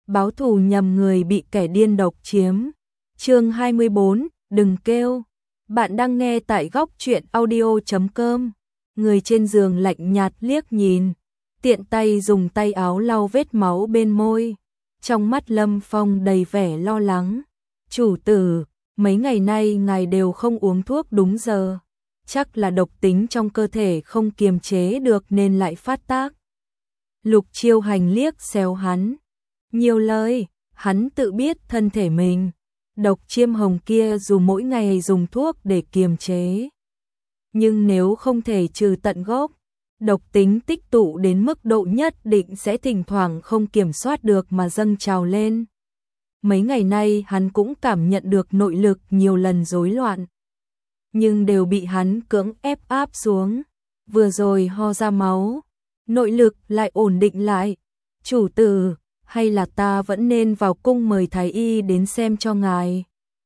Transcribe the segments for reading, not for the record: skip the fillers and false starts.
báo thù nhầm người bị kẻ điên độc chiếm. Chương 24, đừng kêu. Bạn đang nghe tại góc truyện audio.com. Người trên giường lạnh nhạt liếc nhìn, tiện tay dùng tay áo lau vết máu bên môi. Trong mắt Lâm Phong đầy vẻ lo lắng. Chủ tử, mấy ngày nay ngài đều không uống thuốc đúng giờ. Chắc là độc tính trong cơ thể không kiềm chế được nên lại phát tác. Lục Chiêu Hành liếc xéo hắn. Nhiều lời, hắn tự biết thân thể mình. Độc chiêm hồng kia dù mỗi ngày dùng thuốc để kiềm chế, nhưng nếu không thể trừ tận gốc, độc tính tích tụ đến mức độ nhất định sẽ thỉnh thoảng không kiểm soát được mà dâng trào lên. Mấy ngày nay hắn cũng cảm nhận được nội lực nhiều lần rối loạn, nhưng đều bị hắn cưỡng ép áp xuống. Vừa rồi ho ra máu, nội lực lại ổn định lại. Chủ tử, hay là ta vẫn nên vào cung mời thái y đến xem cho ngài.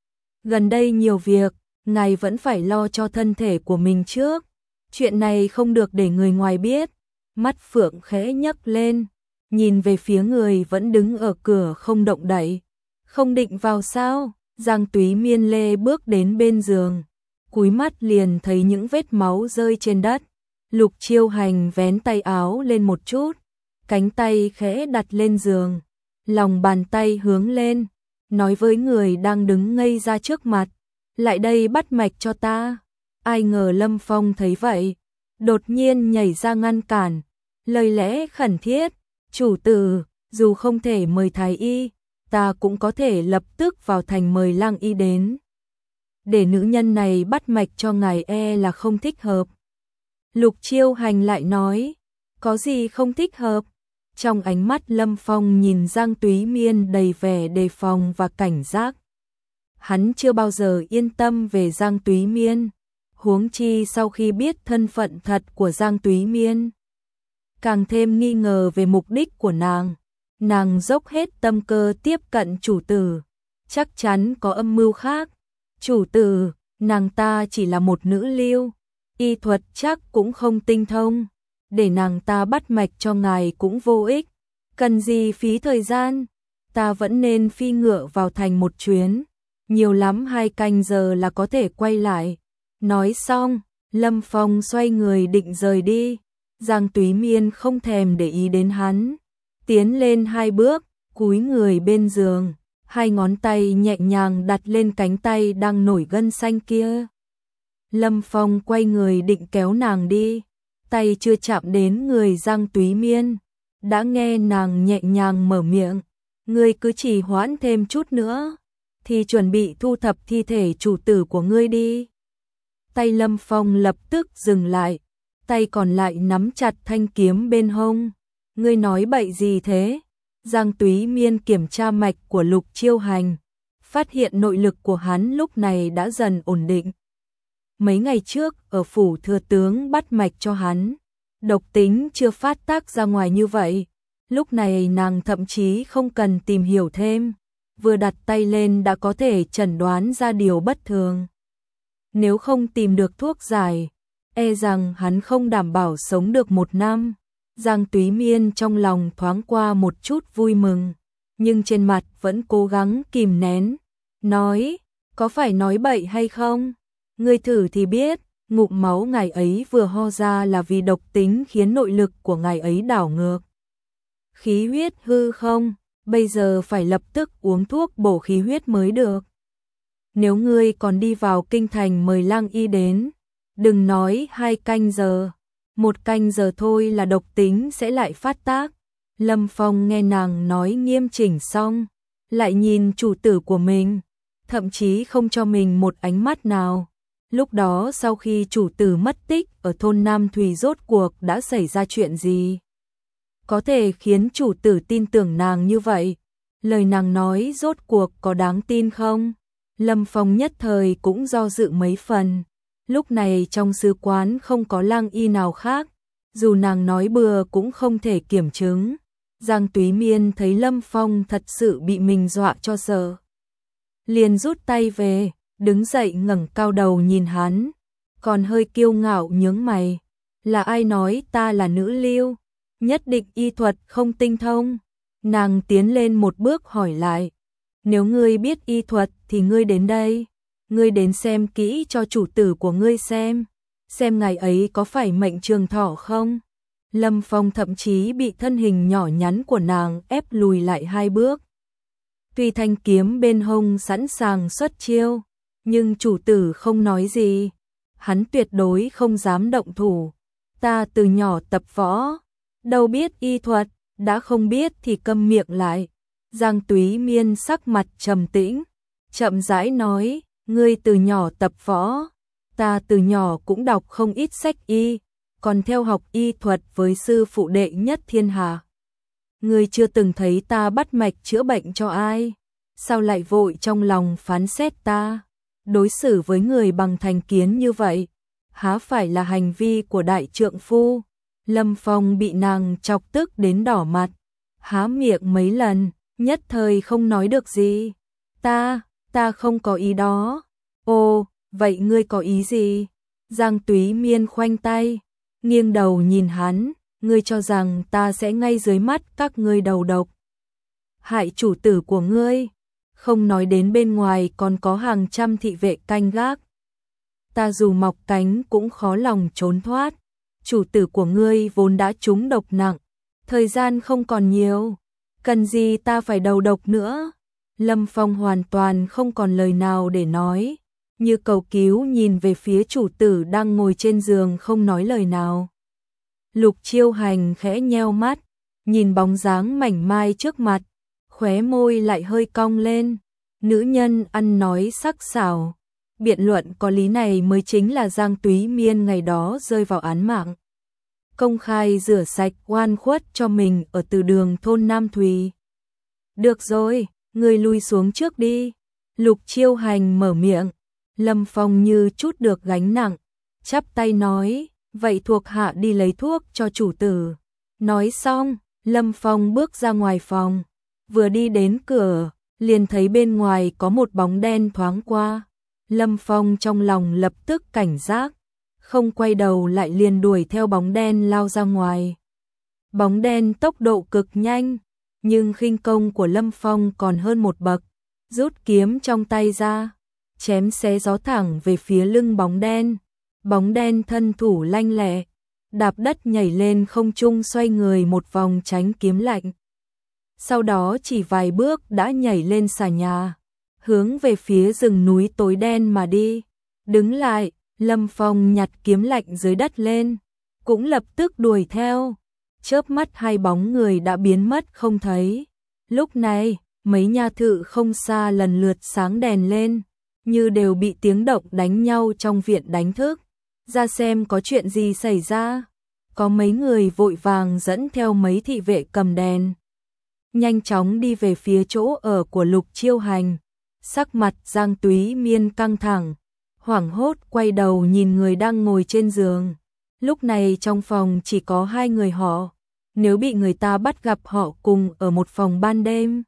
Gần đây nhiều việc, ngài vẫn phải lo cho thân thể của mình trước. Chuyện này không được để người ngoài biết. Mắt Phượng khẽ nhấc lên, nhìn về phía người vẫn đứng ở cửa không động đậy. Không định vào sao? Giang Túy Miên lê bước đến bên giường, cúi mắt liền thấy những vết máu rơi trên đất. Lục Chiêu Hành vén tay áo lên một chút, cánh tay khẽ đặt lên giường, lòng bàn tay hướng lên, nói với người đang đứng ngây ra trước mặt, lại đây bắt mạch cho ta. Ai ngờ Lâm Phong thấy vậy, đột nhiên nhảy ra ngăn cản, lời lẽ khẩn thiết, chủ tử, dù không thể mời thái y, ta cũng có thể lập tức vào thành mời lang y đến. Để nữ nhân này bắt mạch cho ngài e là không thích hợp. Lục Chiêu Hành lại nói, có gì không thích hợp? Trong ánh mắt Lâm Phong nhìn Giang Túy Miên đầy vẻ đề phòng và cảnh giác. Hắn chưa bao giờ yên tâm về Giang Túy Miên, huống chi sau khi biết thân phận thật của Giang Túy Miên, càng thêm nghi ngờ về mục đích của nàng. Nàng dốc hết tâm cơ tiếp cận chủ tử, chắc chắn có âm mưu khác. Chủ tử, nàng ta chỉ là một nữ lưu, y thuật chắc cũng không tinh thông, để nàng ta bắt mạch cho ngài cũng vô ích, cần gì phí thời gian, ta vẫn nên phi ngựa vào thành một chuyến, nhiều lắm 2 canh giờ là có thể quay lại. Nói xong, Lâm Phong xoay người định rời đi. Giang Túy Miên không thèm để ý đến hắn, tiến lên 2 bước, cúi người bên giường, 2 ngón tay nhẹ nhàng đặt lên cánh tay đang nổi gân xanh kia. Lâm Phong quay người định kéo nàng đi, tay chưa chạm đến người Giang Túy Miên, đã nghe nàng nhẹ nhàng mở miệng, ngươi cứ trì hoãn thêm chút nữa, thì chuẩn bị thu thập thi thể chủ tử của ngươi đi. Tay Lâm Phong lập tức dừng lại, tay còn lại nắm chặt thanh kiếm bên hông. Ngươi nói bậy gì thế? Giang Túy Miên kiểm tra mạch của Lục Chiêu Hành, phát hiện nội lực của hắn lúc này đã dần ổn định. Mấy ngày trước ở phủ thừa tướng bắt mạch cho hắn, độc tính chưa phát tác ra ngoài như vậy. Lúc này nàng thậm chí không cần tìm hiểu thêm, vừa đặt tay lên đã có thể chẩn đoán ra điều bất thường. Nếu không tìm được thuốc giải, e rằng hắn không đảm bảo sống được 1 năm. Giang Túy Miên trong lòng thoáng qua một chút vui mừng, nhưng trên mặt vẫn cố gắng kìm nén, nói, có phải nói bậy hay không? Ngươi thử thì biết, ngụm máu ngài ấy vừa ho ra là vì độc tính khiến nội lực của ngài ấy đảo ngược. Khí huyết hư không, bây giờ phải lập tức uống thuốc bổ khí huyết mới được. Nếu ngươi còn đi vào kinh thành mời lang y đến, đừng nói 2 canh giờ, 1 canh giờ thôi là độc tính sẽ lại phát tác. Lâm Phong nghe nàng nói nghiêm chỉnh xong, lại nhìn chủ tử của mình, thậm chí không cho mình một ánh mắt nào. Lúc đó sau khi chủ tử mất tích ở thôn Nam Thủy rốt cuộc đã xảy ra chuyện gì? Có thể khiến chủ tử tin tưởng nàng như vậy? Lời nàng nói rốt cuộc có đáng tin không? Lâm Phong nhất thời cũng do dự mấy phần. Lúc này trong sứ quán không có lang y nào khác, dù nàng nói bừa cũng không thể kiểm chứng. Giang Túy Miên thấy Lâm Phong thật sự bị mình dọa cho sợ, liền rút tay về, đứng dậy ngẩng cao đầu nhìn hắn, còn hơi kiêu ngạo nhướng mày. Là ai nói ta là nữ lưu? Nhất định y thuật không tinh thông. Nàng tiến lên một bước hỏi lại, nếu ngươi biết y thuật thì ngươi đến đây, ngươi đến xem kỹ cho chủ tử của ngươi xem ngài ấy có phải mệnh trường thọ không? Lâm Phong thậm chí bị thân hình nhỏ nhắn của nàng ép lùi lại 2 bước. Tuy thanh kiếm bên hông sẵn sàng xuất chiêu, nhưng chủ tử không nói gì, hắn tuyệt đối không dám động thủ. Ta từ nhỏ tập võ, đâu biết y thuật, đã không biết thì câm miệng lại. Giang Túy Miên sắc mặt trầm tĩnh, chậm rãi nói, ngươi từ nhỏ tập võ, ta từ nhỏ cũng đọc không ít sách y, còn theo học y thuật với sư phụ đệ nhất thiên hạ. Ngươi chưa từng thấy ta bắt mạch chữa bệnh cho ai, sao lại vội trong lòng phán xét ta, đối xử với người bằng thành kiến như vậy, há phải là hành vi của đại trượng phu? Lâm Phong bị nàng chọc tức đến đỏ mặt, há miệng mấy lần, nhất thời không nói được gì. Ta không có ý đó. Ồ, vậy ngươi có ý gì? Giang Túy Miên khoanh tay, nghiêng đầu nhìn hắn, ngươi cho rằng ta sẽ ngay dưới mắt các ngươi đầu độc hại chủ tử của ngươi, không nói đến bên ngoài còn có hàng trăm thị vệ canh gác. Ta dù mọc cánh cũng khó lòng trốn thoát, chủ tử của ngươi vốn đã trúng độc nặng, thời gian không còn nhiều, cần gì ta phải đầu độc nữa? Lâm Phong hoàn toàn không còn lời nào để nói, như cầu cứu nhìn về phía chủ tử đang ngồi trên giường không nói lời nào. Lục Chiêu Hành khẽ nheo mắt, nhìn bóng dáng mảnh mai trước mặt, khóe môi lại hơi cong lên. Nữ nhân ăn nói sắc sảo, biện luận có lý này mới chính là Giang Túy Miên ngày đó rơi vào án mạng. Công khai rửa sạch oan khuất cho mình ở từ đường thôn Nam Thùy. Được rồi, ngươi lui xuống trước đi. Lục Chiêu Hành mở miệng. Lâm Phong như chút được gánh nặng, chắp tay nói, vậy thuộc hạ đi lấy thuốc cho chủ tử. Nói xong, Lâm Phong bước ra ngoài phòng, vừa đi đến cửa, liền thấy bên ngoài có một bóng đen thoáng qua. Lâm Phong trong lòng lập tức cảnh giác, không quay đầu lại liền đuổi theo bóng đen lao ra ngoài. Bóng đen tốc độ cực nhanh, nhưng khinh công của Lâm Phong còn hơn một bậc, rút kiếm trong tay ra, chém xé gió thẳng về phía lưng bóng đen. Bóng đen thân thủ lanh lẹ, đạp đất nhảy lên không trung xoay người một vòng tránh kiếm lạnh. Sau đó chỉ vài bước đã nhảy lên xà nhà, hướng về phía rừng núi tối đen mà đi. Đứng lại, Lâm Phong nhặt kiếm lạnh dưới đất lên, cũng lập tức đuổi theo. Chớp mắt 2 bóng người đã biến mất không thấy. Lúc này, mấy nhà thự không xa lần lượt sáng đèn lên, như đều bị tiếng động đánh nhau trong viện đánh thức. Ra xem có chuyện gì xảy ra. Có mấy người vội vàng dẫn theo mấy thị vệ cầm đèn, nhanh chóng đi về phía chỗ ở của Lục Chiêu Hành. Sắc mặt Giang Túy Miên căng thẳng, hoảng hốt quay đầu nhìn người đang ngồi trên giường. Lúc này trong phòng chỉ có 2 người họ, nếu bị người ta bắt gặp họ cùng ở một phòng ban đêm,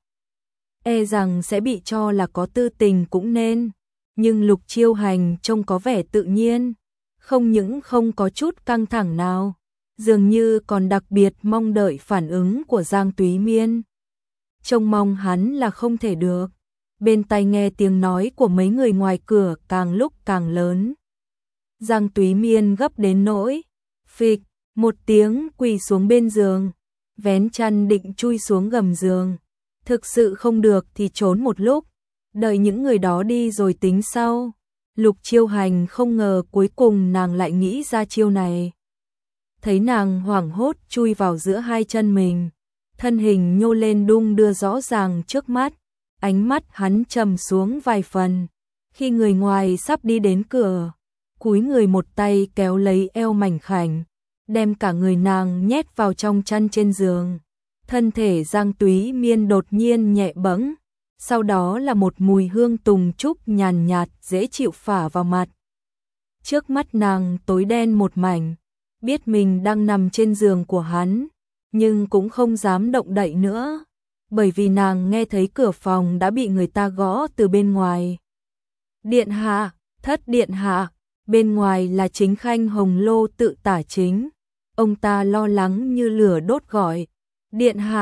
e rằng sẽ bị cho là có tư tình cũng nên. Nhưng Lục Chiêu Hành trông có vẻ tự nhiên, không những không có chút căng thẳng nào, dường như còn đặc biệt mong đợi phản ứng của Giang Túy Miên. Trông mong hắn là không thể được. Bên tai nghe tiếng nói của mấy người ngoài cửa càng lúc càng lớn. Giang Túy Miên gấp đến nỗi phịch một tiếng quỳ xuống bên giường, vén chăn định chui xuống gầm giường. Thực sự không được thì trốn một lúc, đợi những người đó đi rồi tính sau. Lục Chiêu Hành không ngờ cuối cùng nàng lại nghĩ ra chiêu này. Thấy nàng hoảng hốt chui vào giữa 2 chân mình, thân hình nhô lên đung đưa rõ ràng trước mắt, ánh mắt hắn trầm xuống vài phần. Khi người ngoài sắp đi đến cửa, cúi người một tay kéo lấy eo mảnh khảnh, đem cả người nàng nhét vào trong chăn trên giường. Thân thể Giang Túy Miên đột nhiên nhẹ bẫng, sau đó là một mùi hương tùng trúc nhàn nhạt dễ chịu phả vào mặt. Trước mắt nàng tối đen một mảnh, biết mình đang nằm trên giường của hắn, nhưng cũng không dám động đậy nữa, bởi vì nàng nghe thấy cửa phòng đã bị người ta gõ từ bên ngoài. Điện hạ, thất điện hạ. Bên ngoài là Chính Khanh Hồng Lô tự tả chính. Ông ta lo lắng như lửa đốt gọi, điện hạ,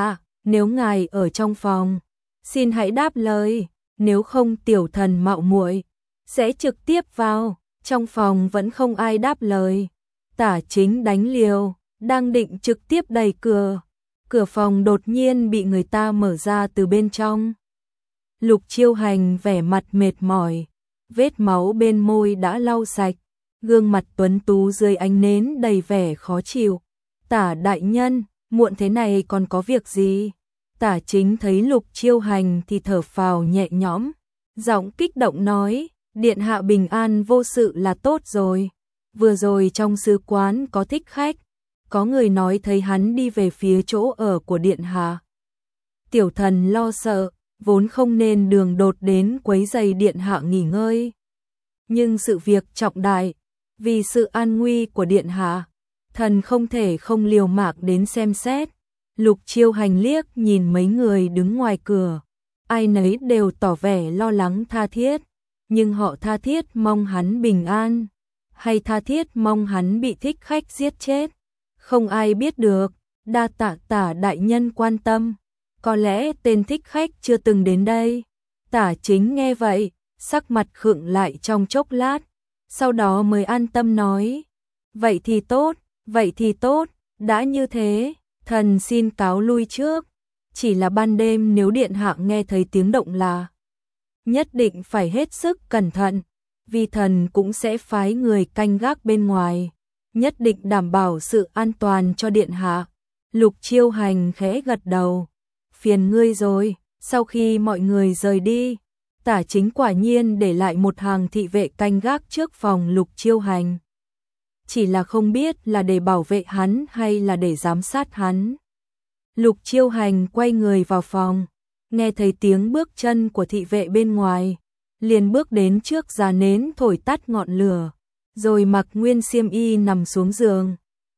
nếu ngài ở trong phòng, xin hãy đáp lời, nếu không tiểu thần mạo muội sẽ trực tiếp vào. Trong phòng vẫn không ai đáp lời. Tả Chính đánh liều, đang định trực tiếp đẩy cửa. Cửa phòng đột nhiên bị người ta mở ra từ bên trong. Lục Chiêu Hành vẻ mặt mệt mỏi, vết máu bên môi đã lau sạch, gương mặt tuấn tú dưới ánh nến đầy vẻ khó chịu. Tả đại nhân, muộn thế này còn có việc gì? Tả Chính thấy Lục Chiêu Hành thì thở phào nhẹ nhõm, giọng kích động nói, điện hạ bình an vô sự là tốt rồi. Vừa rồi trong sứ quán có thích khách, có người nói thấy hắn đi về phía chỗ ở của điện hạ. Tiểu thần lo sợ, vốn không nên đường đột đến quấy rầy điện hạ nghỉ ngơi. Nhưng sự việc trọng đại, vì sự an nguy của điện hạ, thần không thể không liều mạng đến xem xét. Lục Chiêu Hành liếc nhìn mấy người đứng ngoài cửa, ai nấy đều tỏ vẻ lo lắng tha thiết, nhưng họ tha thiết mong hắn bình an, hay tha thiết mong hắn bị thích khách giết chết, không ai biết được. Đa tạ Tả đại nhân quan tâm, có lẽ tên thích khách chưa từng đến đây. Tả Chính nghe vậy, sắc mặt khựng lại trong chốc lát, sau đó mới an tâm nói, vậy thì tốt, đã như thế, thần xin cáo lui trước. Chỉ là ban đêm nếu điện hạ nghe thấy tiếng động là nhất định phải hết sức cẩn thận, vì thần cũng sẽ phái người canh gác bên ngoài, nhất định đảm bảo sự an toàn cho điện hạ. Lục Chiêu Hành khẽ gật đầu, phiền ngươi rồi. Sau khi mọi người rời đi, Tả Chính quả nhiên để lại một hàng thị vệ canh gác trước phòng Lục Chiêu Hành. Chỉ là không biết là để bảo vệ hắn hay là để giám sát hắn. Lục Chiêu Hành quay người vào phòng, nghe thấy tiếng bước chân của thị vệ bên ngoài, liền bước đến trước già nến thổi tắt ngọn lửa, rồi mặc nguyên xiêm y nằm xuống giường.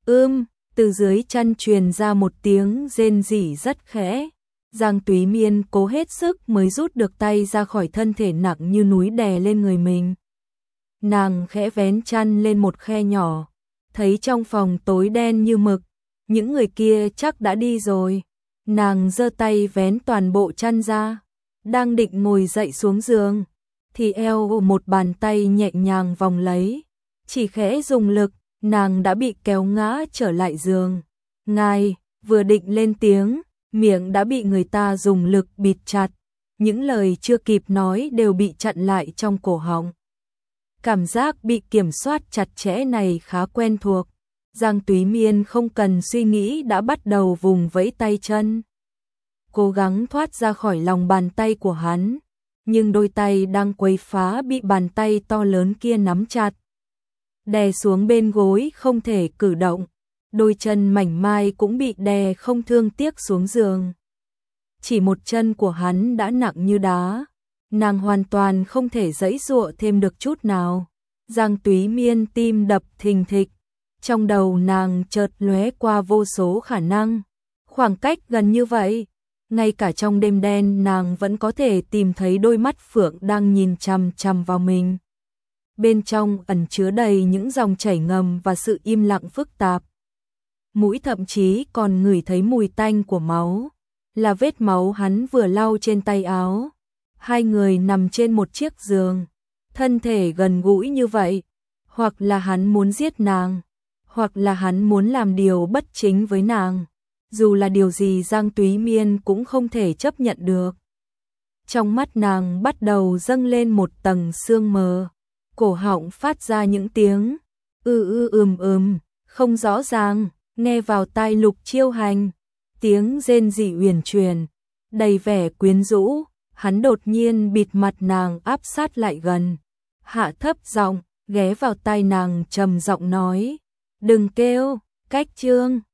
Từ dưới chân truyền ra một tiếng rên rỉ rất khẽ. Giang Túy Miên cố hết sức mới rút được tay ra khỏi thân thể nặng như núi đè lên người mình. Nàng khẽ vén chăn lên một khe nhỏ, thấy trong phòng tối đen như mực, những người kia chắc đã đi rồi. Nàng giơ tay vén toàn bộ chăn ra, đang định ngồi dậy xuống giường, thì eo một bàn tay nhẹ nhàng vòng lấy, chỉ khẽ dùng lực, nàng đã bị kéo ngã trở lại giường. Ngài, vừa định lên tiếng, miệng đã bị người ta dùng lực bịt chặt, những lời chưa kịp nói đều bị chặn lại trong cổ họng. Cảm giác bị kiểm soát chặt chẽ này khá quen thuộc. Giang Túy Miên không cần suy nghĩ đã bắt đầu vùng vẫy tay chân, cố gắng thoát ra khỏi lòng bàn tay của hắn, nhưng đôi tay đang quấy phá bị bàn tay to lớn kia nắm chặt, đè xuống bên gối không thể cử động, đôi chân mảnh mai cũng bị đè không thương tiếc xuống giường. Chỉ một chân của hắn đã nặng như đá, nàng hoàn toàn không thể giãy giụa thêm được chút nào. Giang Túy Miên tim đập thình thịch, trong đầu nàng chợt lóe qua vô số khả năng. Khoảng cách gần như vậy, ngay cả trong đêm đen nàng vẫn có thể tìm thấy đôi mắt phượng đang nhìn chằm chằm vào mình. Bên trong ẩn chứa đầy những dòng chảy ngầm và sự im lặng phức tạp. Mũi thậm chí còn ngửi thấy mùi tanh của máu, là vết máu hắn vừa lau trên tay áo. Hai người nằm trên một chiếc giường, thân thể gần gũi như vậy, hoặc là hắn muốn giết nàng, hoặc là hắn muốn làm điều bất chính với nàng. Dù là điều gì Giang Túy Miên cũng không thể chấp nhận được. Trong mắt nàng bắt đầu dâng lên một tầng sương mờ, cổ họng phát ra những tiếng không rõ ràng, nghe vào tai Lục Chiêu Hành, tiếng rên rỉ uyển chuyển, đầy vẻ quyến rũ. Hắn đột nhiên bịt mặt nàng áp sát lại gần, hạ thấp giọng, ghé vào tai nàng trầm giọng nói, đừng kêu, cách chương.